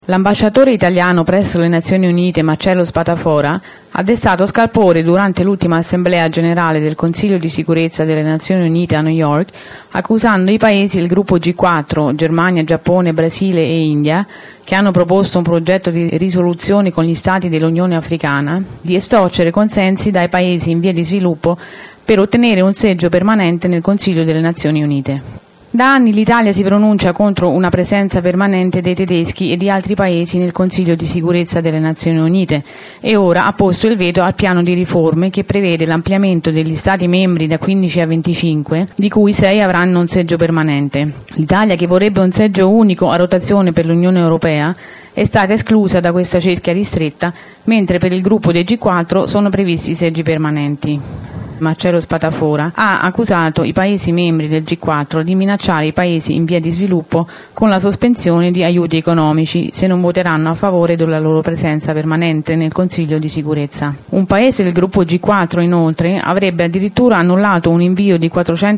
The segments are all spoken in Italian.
L'ambasciatore italiano presso le Nazioni Unite Marcello Spadafora ha destato scalpore durante l'ultima assemblea generale del Consiglio di sicurezza delle Nazioni Unite a New York, accusando i paesi del gruppo G4, Germania, Giappone, Brasile e India, che hanno proposto un progetto di risoluzione con gli stati dell'Unione Africana, di estorcere consensi dai paesi in via di sviluppo per ottenere un seggio permanente nel Consiglio delle Nazioni Unite. Da anni l'Italia si pronuncia contro una presenza permanente dei tedeschi e di altri paesi nel Consiglio di sicurezza delle Nazioni Unite e ora ha posto il veto al piano di riforme che prevede l'ampliamento degli Stati membri da 15 a 25, di cui 6 avranno un seggio permanente. L'Italia, che vorrebbe un seggio unico a rotazione per l'Unione Europea, è stata esclusa da questa cerchia ristretta, mentre per il gruppo dei G4 sono previsti seggi permanenti. Marcello Spadafora ha accusato i paesi membri del G4 di minacciare i paesi in via di sviluppo con la sospensione di aiuti economici se non voteranno a favore della loro presenza permanente nel Consiglio di sicurezza. Un paese del gruppo G4 inoltre avrebbe addirittura annullato un invio di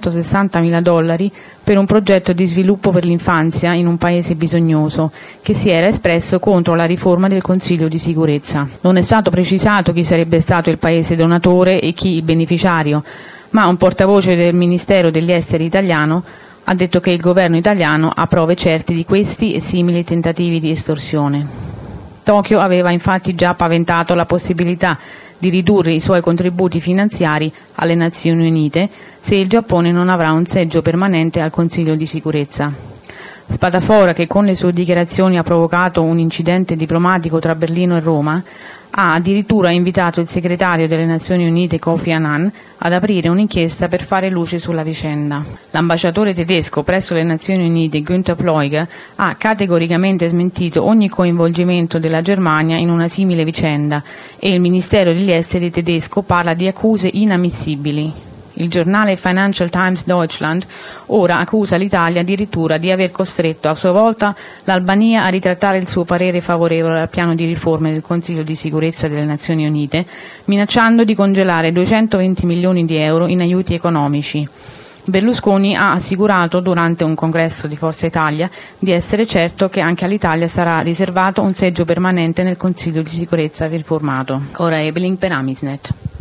$460.000 per un progetto di sviluppo per l'infanzia in un paese bisognoso che si era espresso contro la riforma del Consiglio di sicurezza. Non è stato precisato chi sarebbe stato il paese donatore e chi il beneficiario, ma un portavoce del Ministero degli Esteri italiano ha detto che il governo italiano ha prove certe di questi e simili tentativi di estorsione. Tokyo aveva infatti già paventato la possibilità di ridurre i suoi contributi finanziari alle Nazioni Unite se il Giappone non avrà un seggio permanente al Consiglio di sicurezza. Spadafora, che con le sue dichiarazioni ha provocato un incidente diplomatico tra Berlino e Roma, ha addirittura invitato il segretario delle Nazioni Unite Kofi Annan ad aprire un'inchiesta per fare luce sulla vicenda. L'ambasciatore tedesco presso le Nazioni Unite Günther Ploeger ha categoricamente smentito ogni coinvolgimento della Germania in una simile vicenda e il Ministero degli Esteri tedesco parla di accuse inammissibili. Il giornale Financial Times Deutschland ora accusa l'Italia addirittura di aver costretto a sua volta l'Albania a ritrattare il suo parere favorevole al piano di riforme del Consiglio di sicurezza delle Nazioni Unite, minacciando di congelare 220 milioni di euro in aiuti economici. Berlusconi ha assicurato durante un congresso di Forza Italia di essere certo che anche all'Italia sarà riservato un seggio permanente nel Consiglio di sicurezza riformato. Ora Ebeling per Amisnet.